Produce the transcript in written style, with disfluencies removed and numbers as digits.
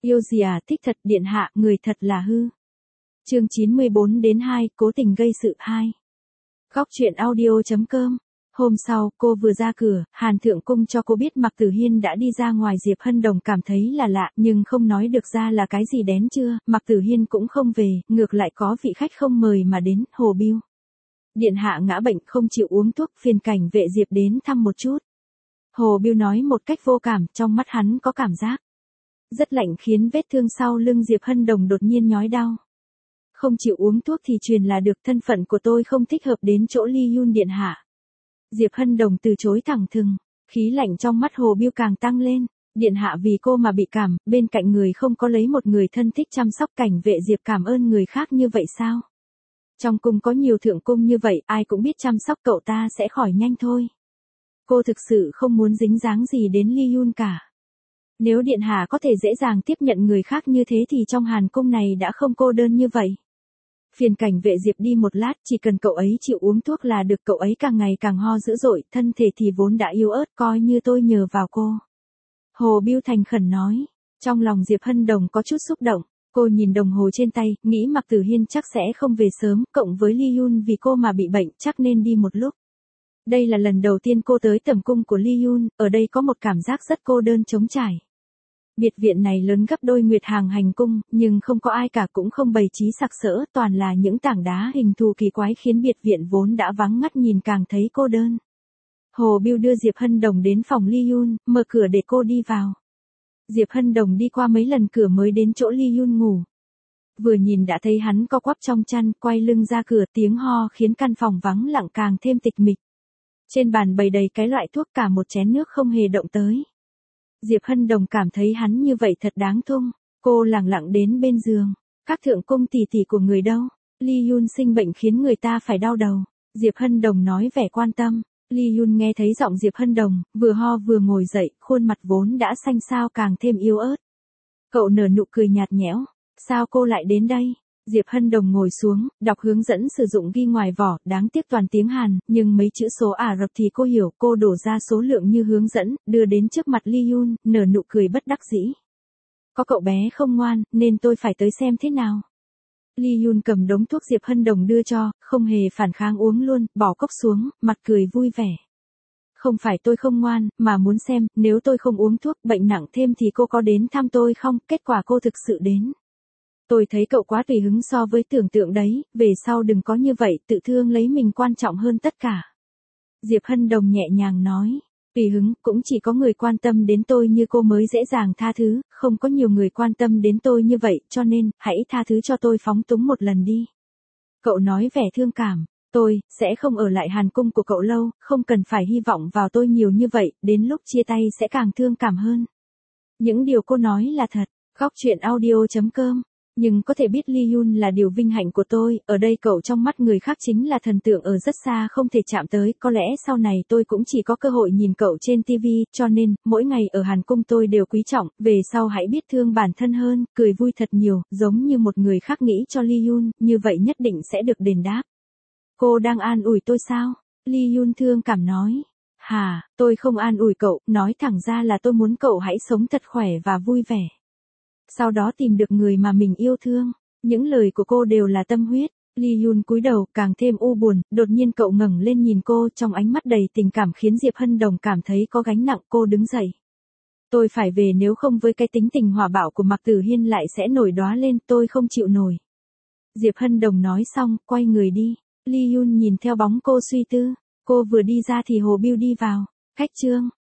Yêu gì à, thích thật điện hạ, người thật là hư. Chương 94-2, cố tình gây sự 2. Góc truyện audio.com. Hôm sau, cô vừa ra cửa, Hàn Thượng Cung cho cô biết Mạc Tử Hiên đã đi ra ngoài. Diệp Hân Đồng cảm thấy là lạ, nhưng không nói được ra là cái gì. Đến trưa, Mạc Tử Hiên cũng không về, ngược lại có vị khách không mời mà đến, Hồ Bưu. Điện hạ ngã bệnh không chịu uống thuốc, phiền cảnh vệ Diệp đến thăm một chút. Hồ Bưu nói một cách vô cảm, trong mắt hắn có cảm giác rất lạnh khiến vết thương sau lưng Diệp Hân Đồng đột nhiên nhói đau. Không chịu uống thuốc thì truyền là được, thân phận của tôi không thích hợp đến chỗ Ly Yun điện hạ. Diệp Hân Đồng từ chối thẳng thừng, khí lạnh trong mắt Hồ Bưu càng tăng lên. Điện hạ vì cô mà bị cảm, bên cạnh người không có lấy một người thân thích chăm sóc. Cảnh vệ Diệp cảm ơn người khác như vậy sao? Trong cung có nhiều thượng cung như vậy, ai cũng biết chăm sóc cậu ta sẽ khỏi nhanh thôi. Cô thực sự không muốn dính dáng gì đến Ly Yun cả. Nếu điện hạ có thể dễ dàng tiếp nhận người khác như thế thì trong Hàn cung này đã không cô đơn như vậy. Phiền cảnh vệ Diệp đi một lát, chỉ cần cậu ấy chịu uống thuốc là được. Cậu ấy càng ngày càng ho dữ dội, thân thể thì vốn đã yếu ớt, coi như tôi nhờ vào cô. Hồ Bưu thành khẩn nói. Trong lòng Diệp Hân Đồng có chút xúc động, cô nhìn đồng hồ trên tay, nghĩ Mạc Tử Hiên chắc sẽ không về sớm, cộng với Ly Yun vì cô mà bị bệnh chắc nên đi một lúc. Đây là lần đầu tiên cô tới tầm cung của Ly Yun, ở đây có một cảm giác rất cô đơn trống trải. Biệt viện này lớn gấp đôi Nguyệt Hàng hành cung, nhưng không có ai cả, cũng không bày trí sặc sỡ, toàn là những tảng đá hình thù kỳ quái khiến biệt viện vốn đã vắng ngắt nhìn càng thấy cô đơn. Hồ Bưu đưa Diệp Hân Đồng đến phòng Ly Yun, mở cửa để cô đi vào. Diệp Hân Đồng đi qua mấy lần cửa mới đến chỗ Ly Yun ngủ. Vừa nhìn đã thấy hắn co quắp trong chăn, quay lưng ra cửa, tiếng ho khiến căn phòng vắng lặng càng thêm tịch mịch. Trên bàn bày đầy cái loại thuốc, cả một chén nước không hề động tới. Diệp Hân Đồng cảm thấy hắn như vậy thật đáng thương. Cô lẳng lặng đến bên giường. Các thượng cung tỷ tỷ của người đâu? Ly Yun sinh bệnh khiến người ta phải đau đầu. Diệp Hân Đồng nói vẻ quan tâm. Ly Yun nghe thấy giọng Diệp Hân Đồng, vừa ho vừa ngồi dậy, khuôn mặt vốn đã xanh xao càng thêm yếu ớt. Cậu nở nụ cười nhạt nhẽo. Sao cô lại đến đây? Diệp Hân Đồng ngồi xuống, đọc hướng dẫn sử dụng ghi ngoài vỏ, đáng tiếc toàn tiếng Hàn, nhưng mấy chữ số Ả Rập thì cô hiểu. Cô đổ ra số lượng như hướng dẫn, đưa đến trước mặt Ly Yun, nở nụ cười bất đắc dĩ. Có cậu bé không ngoan, nên tôi phải tới xem thế nào. Ly Yun cầm đống thuốc Diệp Hân Đồng đưa cho, không hề phản kháng uống luôn, bỏ cốc xuống, mặt cười vui vẻ. Không phải tôi không ngoan, mà muốn xem, nếu tôi không uống thuốc, bệnh nặng thêm thì cô có đến thăm tôi không? Kết quả cô thực sự đến. Tôi thấy cậu quá tùy hứng so với tưởng tượng đấy, về sau đừng có như vậy, tự thương lấy mình quan trọng hơn tất cả. Diệp Hân Đồng nhẹ nhàng nói, tùy hứng, cũng chỉ có người quan tâm đến tôi như cô mới dễ dàng tha thứ, không có nhiều người quan tâm đến tôi như vậy, cho nên, hãy tha thứ cho tôi phóng túng một lần đi. Cậu nói vẻ thương cảm, tôi sẽ không ở lại Hàn cung của cậu lâu, không cần phải hy vọng vào tôi nhiều như vậy, đến lúc chia tay sẽ càng thương cảm hơn. Những điều cô nói là thật. Góc truyện audio.com. Nhưng có thể biết Ly Yun là điều vinh hạnh của tôi, ở đây cậu trong mắt người khác chính là thần tượng ở rất xa không thể chạm tới, có lẽ sau này tôi cũng chỉ có cơ hội nhìn cậu trên TV, cho nên, mỗi ngày ở Hàn cung tôi đều quý trọng, về sau hãy biết thương bản thân hơn, cười vui thật nhiều, giống như một người khác nghĩ cho Ly Yun, như vậy nhất định sẽ được đền đáp. Cô đang an ủi tôi sao? Ly Yun thương cảm nói. Hà, tôi không an ủi cậu, nói thẳng ra là tôi muốn cậu hãy sống thật khỏe và vui vẻ. Sau đó tìm được người mà mình yêu thương. Những lời của cô đều là tâm huyết. Ly Yun cúi đầu, càng thêm u buồn, đột nhiên cậu ngẩng lên nhìn cô, trong ánh mắt đầy tình cảm khiến Diệp Hân Đồng cảm thấy có gánh nặng. Cô đứng dậy. Tôi phải về, nếu không với cái tính tình hỏa bạo của Mạc Tử Hiên lại sẽ nổi đóa lên, tôi không chịu nổi. Diệp Hân Đồng nói xong, quay người đi. Ly Yun nhìn theo bóng cô suy tư. Cô vừa đi ra thì Hồ Bưu đi vào. Khách trương.